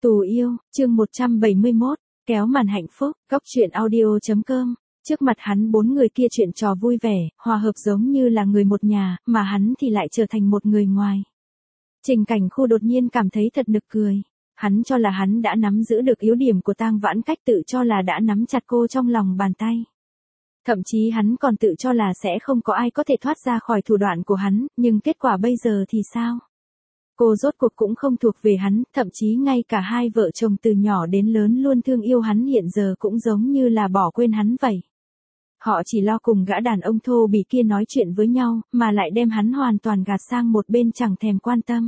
Tù yêu, chương 171, kéo màn hạnh phúc, góc truyện audio.com. Trước mặt hắn bốn người kia chuyện trò vui vẻ, hòa hợp giống như là người một nhà, mà hắn thì lại trở thành một người ngoài. Trình Cảnh Khu đột nhiên cảm thấy thật nực cười. Hắn cho là hắn đã nắm giữ được yếu điểm của Tang Vãn Cách, tự cho là đã nắm chặt cô trong lòng bàn tay. Thậm chí hắn còn tự cho là sẽ không có ai có thể thoát ra khỏi thủ đoạn của hắn, nhưng kết quả bây giờ thì sao? Cô rốt cuộc cũng không thuộc về hắn, thậm chí ngay cả hai vợ chồng từ nhỏ đến lớn luôn thương yêu hắn hiện giờ cũng giống như là bỏ quên hắn vậy. Họ chỉ lo cùng gã đàn ông thô bỉ kia nói chuyện với nhau, mà lại đem hắn hoàn toàn gạt sang một bên chẳng thèm quan tâm.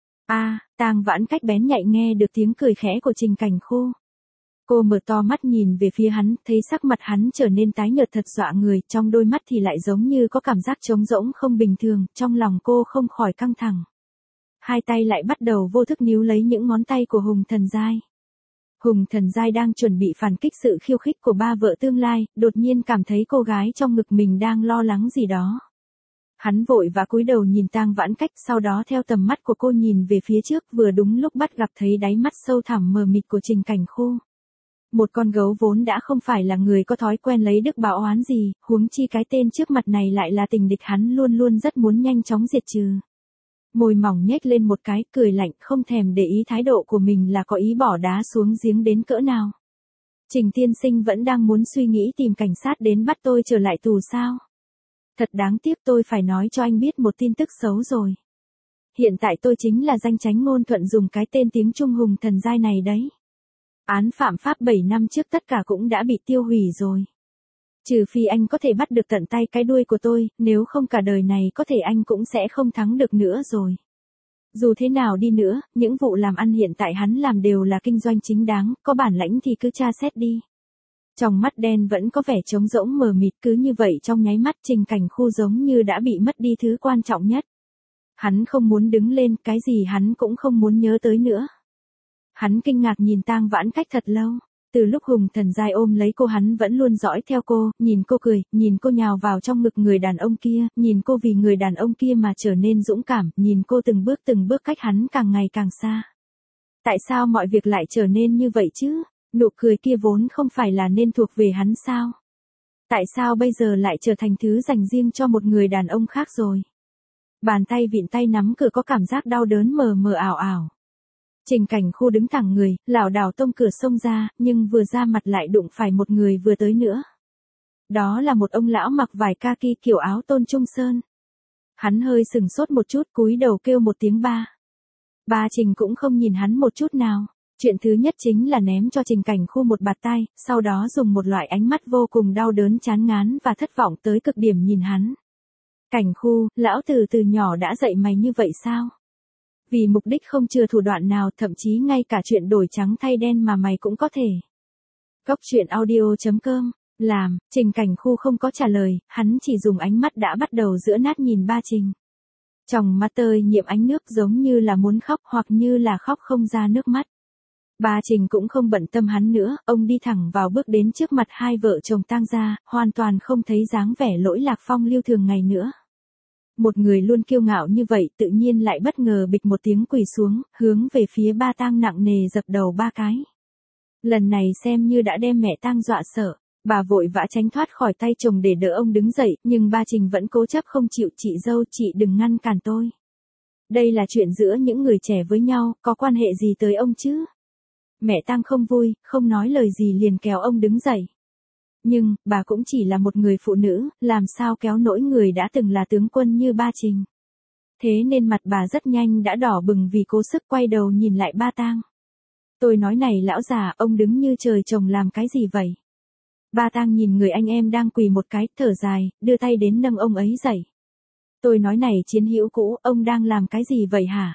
Tang Vãn Cách bén nhạy nghe được tiếng cười khẽ của Trình Cảnh Khu. Cô mở to mắt nhìn về phía hắn, thấy sắc mặt hắn trở nên tái nhợt thật dọa người, trong đôi mắt thì lại giống như có cảm giác trống rỗng không bình thường, trong lòng cô không khỏi căng thẳng. Hai tay lại bắt đầu vô thức níu lấy những ngón tay của Hùng Thần Giai. Hùng Thần Giai đang chuẩn bị phản kích sự khiêu khích của ba vợ tương lai, đột nhiên cảm thấy cô gái trong ngực mình đang lo lắng gì đó. Hắn vội và cúi đầu nhìn Tang Vãn Cách, sau đó theo tầm mắt của cô nhìn về phía trước, vừa đúng lúc bắt gặp thấy đáy mắt sâu thẳm mờ mịt của Trình Cảnh Khu. Một con gấu vốn đã không phải là người có thói quen lấy đức báo oán gì, huống chi cái tên trước mặt này lại là tình địch hắn luôn luôn rất muốn nhanh chóng diệt trừ. Môi mỏng nhếch lên một cái, cười lạnh, không thèm để ý thái độ của mình là có ý bỏ đá xuống giếng đến cỡ nào. Trình tiên sinh vẫn đang muốn suy nghĩ tìm cảnh sát đến bắt tôi trở lại tù sao? Thật đáng tiếc, tôi phải nói cho anh biết một tin tức xấu rồi. Hiện tại tôi chính là danh chánh ngôn thuận dùng cái tên tiếng Trung Hùng Thần Giai này đấy. Án phạm pháp 7 năm trước tất cả cũng đã bị tiêu hủy rồi. Trừ phi anh có thể bắt được tận tay cái đuôi của tôi, nếu không cả đời này có thể anh cũng sẽ không thắng được nữa rồi. Dù thế nào đi nữa, những vụ làm ăn hiện tại hắn làm đều là kinh doanh chính đáng, có bản lãnh thì cứ tra xét đi. Trong mắt đen vẫn có vẻ trống rỗng mờ mịt, cứ như vậy trong nháy mắt Trình Cảnh Khu giống như đã bị mất đi thứ quan trọng nhất. Hắn không muốn đứng lên, cái gì hắn cũng không muốn nhớ tới nữa. Hắn kinh ngạc nhìn Tang Vãn Cách thật lâu. Từ lúc Hùng Thần Giai ôm lấy cô hắn vẫn luôn dõi theo cô, nhìn cô cười, nhìn cô nhào vào trong ngực người đàn ông kia, nhìn cô vì người đàn ông kia mà trở nên dũng cảm, nhìn cô từng bước cách hắn càng ngày càng xa. Tại sao mọi việc lại trở nên như vậy chứ? Nụ cười kia vốn không phải là nên thuộc về hắn sao? Tại sao bây giờ lại trở thành thứ dành riêng cho một người đàn ông khác rồi? Bàn tay vịn tay nắm cửa có cảm giác đau đớn mờ mờ ảo ảo. Trình Cảnh Khu đứng thẳng người, lảo đảo tông cửa xông ra, nhưng vừa ra mặt lại đụng phải một người vừa tới nữa. Đó là một ông lão mặc vải kaki kiểu áo tôn trung sơn. Hắn hơi sừng sốt một chút, cúi đầu kêu một tiếng ba. Ba Trình cũng không nhìn hắn một chút nào. Chuyện thứ nhất chính là ném cho Trình Cảnh Khu một bạt tay, sau đó dùng một loại ánh mắt vô cùng đau đớn chán ngán và thất vọng tới cực điểm nhìn hắn. Cảnh Khu, lão từ nhỏ đã dạy mày như vậy sao? Vì mục đích không chừa thủ đoạn nào, thậm chí ngay cả chuyện đổi trắng thay đen mà mày cũng có thể. Góc truyện audio.com. Trình Cảnh Khu không có trả lời, hắn chỉ dùng ánh mắt đã bắt đầu giữa nát nhìn ba Trình. Trong mắt tơi nhiệm ánh nước giống như là muốn khóc hoặc như là khóc không ra nước mắt. Ba Trình cũng không bận tâm hắn nữa, ông đi thẳng vào bước đến trước mặt hai vợ chồng Tang gia, hoàn toàn không thấy dáng vẻ lỗi lạc phong lưu thường ngày nữa. Một người luôn kiêu ngạo như vậy tự nhiên lại bất ngờ bịch một tiếng quỳ xuống, hướng về phía ba Tang nặng nề dập đầu ba cái. Lần này xem như đã đem mẹ Tang dọa sợ, bà vội vã tránh thoát khỏi tay chồng để đỡ ông đứng dậy, nhưng ba Trình vẫn cố chấp không chịu. Chị dâu, chị đừng ngăn cản tôi. Đây là chuyện giữa những người trẻ với nhau, có quan hệ gì tới ông chứ? Mẹ Tang không vui, không nói lời gì liền kéo ông đứng dậy. Nhưng, bà cũng chỉ là một người phụ nữ, làm sao kéo nổi người đã từng là tướng quân như ba Trình. Thế nên mặt bà rất nhanh đã đỏ bừng vì cố sức quay đầu nhìn lại ba Tang. Tôi nói này lão già, ông đứng như trời trồng làm cái gì vậy? Ba Tang nhìn người anh em đang quỳ một cái, thở dài, đưa tay đến nâng ông ấy dậy. Tôi nói này chiến hữu cũ, ông đang làm cái gì vậy hả?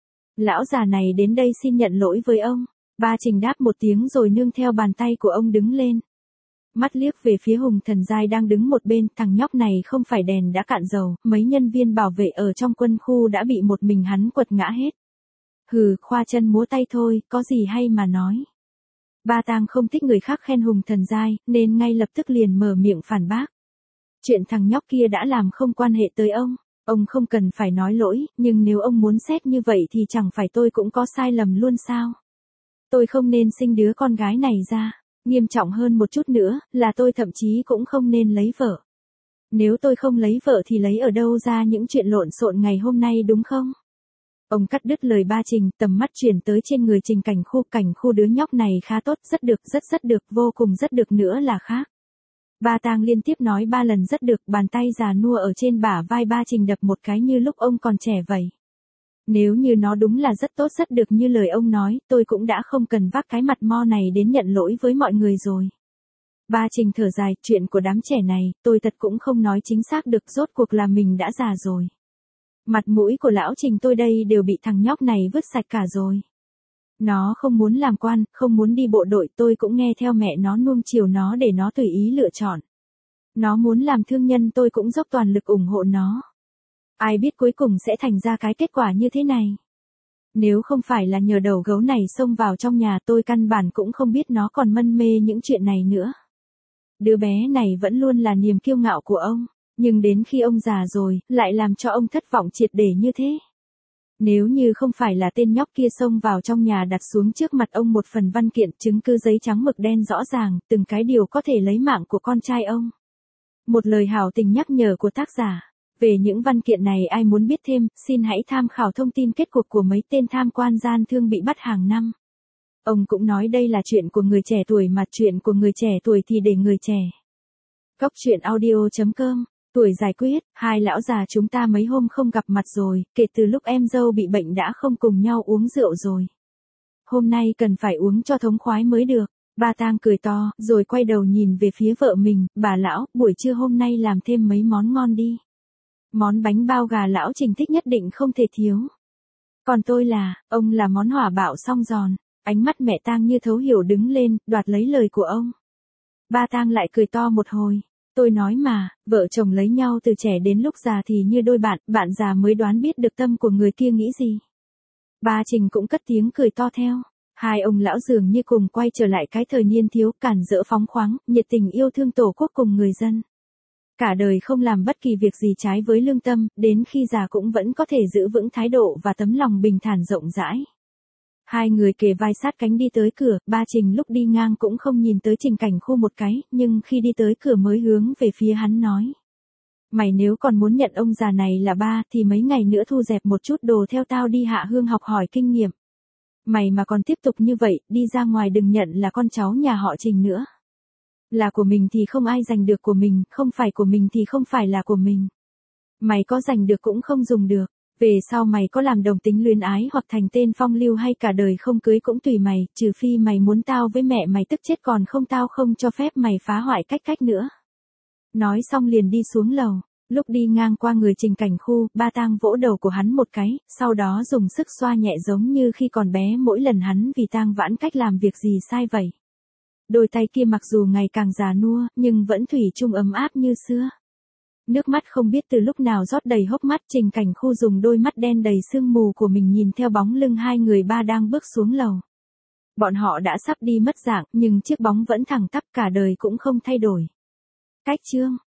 Lão già này đến đây xin nhận lỗi với ông. Ba Trình đáp một tiếng rồi nương theo bàn tay của ông đứng lên. Mắt liếc về phía Hùng Thần Giai đang đứng một bên, thằng nhóc này không phải đèn đã cạn dầu, mấy nhân viên bảo vệ ở trong quân khu đã bị một mình hắn quật ngã hết. Hừ, khoa chân múa tay thôi, có gì hay mà nói. Ba Tang không thích người khác khen Hùng Thần Giai, nên ngay lập tức liền mở miệng phản bác. Chuyện thằng nhóc kia đã làm không quan hệ tới ông không cần phải nói lỗi, nhưng nếu ông muốn xét như vậy thì chẳng phải tôi cũng có sai lầm luôn sao? Tôi không nên sinh đứa con gái này ra. Nghiêm trọng hơn một chút nữa, là tôi thậm chí cũng không nên lấy vợ. Nếu tôi không lấy vợ thì lấy ở đâu ra những chuyện lộn xộn ngày hôm nay đúng không? Ông cắt đứt lời ba Trình, tầm mắt chuyển tới trên người Trình Cảnh Khu đứa nhóc này khá tốt, rất được, rất được, vô cùng rất được nữa là khác. Ba Tang liên tiếp nói 3 lần rất được, bàn tay già nua ở trên bả vai ba Trình đập một cái như lúc ông còn trẻ vậy. Nếu như nó đúng là rất tốt rất được như lời ông nói, tôi cũng đã không cần vác cái mặt mo này đến nhận lỗi với mọi người rồi. Ba Trình thở dài, chuyện của đám trẻ này, tôi thật cũng không nói chính xác được, rốt cuộc là mình đã già rồi. Mặt mũi của lão Trình tôi đây đều bị thằng nhóc này vứt sạch cả rồi. Nó không muốn làm quan, không muốn đi bộ đội, tôi cũng nghe theo mẹ nó nuông chiều nó để nó tùy ý lựa chọn. Nó muốn làm thương nhân, tôi cũng dốc toàn lực ủng hộ nó. Ai biết cuối cùng sẽ thành ra cái kết quả như thế này. Nếu không phải là nhờ đầu gấu này xông vào trong nhà, tôi căn bản cũng không biết nó còn mân mê những chuyện này nữa. Đứa bé này vẫn luôn là niềm kiêu ngạo của ông, nhưng đến khi ông già rồi, lại làm cho ông thất vọng triệt để như thế. Nếu như không phải là tên nhóc kia xông vào trong nhà đặt xuống trước mặt ông một phần văn kiện chứng cứ giấy trắng mực đen rõ ràng, từng cái điều có thể lấy mạng của con trai ông. Một lời hảo tình nhắc nhở của tác giả. Về những văn kiện này ai muốn biết thêm, xin hãy tham khảo thông tin kết cục của mấy tên tham quan gian thương bị bắt hàng năm. Ông cũng nói đây là chuyện của người trẻ tuổi mà chuyện của người trẻ tuổi thì để người trẻ. Cóc truyện audio.com. Tuổi giải quyết, hai lão già chúng ta mấy hôm không gặp mặt rồi, kể từ lúc em dâu bị bệnh đã không cùng nhau uống rượu rồi. Hôm nay cần phải uống cho thống khoái mới được. Ba Tang cười to, rồi quay đầu nhìn về phía vợ mình, bà lão, buổi trưa hôm nay làm thêm mấy món ngon đi. Món bánh bao gà lão Trình thích nhất định không thể thiếu. Còn tôi là, ông là món hỏa bạo song giòn. Ánh mắt mẹ Tang như thấu hiểu đứng lên, đoạt lấy lời của ông. Ba Tang lại cười to một hồi. Tôi nói mà, vợ chồng lấy nhau từ trẻ đến lúc già thì như đôi bạn, bạn già mới đoán biết được tâm của người kia nghĩ gì. Ba Trình cũng cất tiếng cười to theo. Hai ông lão dường như cùng quay trở lại cái thời niên thiếu, cản rỡ phóng khoáng, nhiệt tình yêu thương tổ quốc cùng người dân. Cả đời không làm bất kỳ việc gì trái với lương tâm, đến khi già cũng vẫn có thể giữ vững thái độ và tấm lòng bình thản rộng rãi. Hai người kề vai sát cánh đi tới cửa, ba Trình lúc đi ngang cũng không nhìn tới Trình Cảnh Khu một cái, nhưng khi đi tới cửa mới hướng về phía hắn nói. Mày nếu còn muốn nhận ông già này là ba thì mấy ngày nữa thu dẹp một chút đồ theo tao đi Hạ Hương học hỏi kinh nghiệm. Mày mà còn tiếp tục như vậy, đi ra ngoài đừng nhận là con cháu nhà họ Trình nữa. Là của mình thì không ai giành được của mình, không phải của mình thì không phải là của mình. Mày có giành được cũng không dùng được. Về sau mày có làm đồng tính luyến ái hoặc thành tên phong lưu hay cả đời không cưới cũng tùy mày, trừ phi mày muốn tao với mẹ mày tức chết, còn không tao không cho phép mày phá hoại cách nữa. Nói xong liền đi xuống lầu. Lúc đi ngang qua người Trình Cảnh Khu, ba Tang vỗ đầu của hắn một cái, sau đó dùng sức xoa nhẹ giống như khi còn bé mỗi lần hắn vì Tang Vãn Cách làm việc gì sai vậy. Đôi tay kia mặc dù ngày càng già nua, nhưng vẫn thủy chung ấm áp như xưa. Nước mắt không biết từ lúc nào rót đầy hốc mắt, Trình Cảnh Khu dùng đôi mắt đen đầy sương mù của mình nhìn theo bóng lưng hai người ba đang bước xuống lầu. Bọn họ đã sắp đi mất dạng, nhưng chiếc bóng vẫn thẳng tắp, cả đời cũng không thay đổi. Cách chương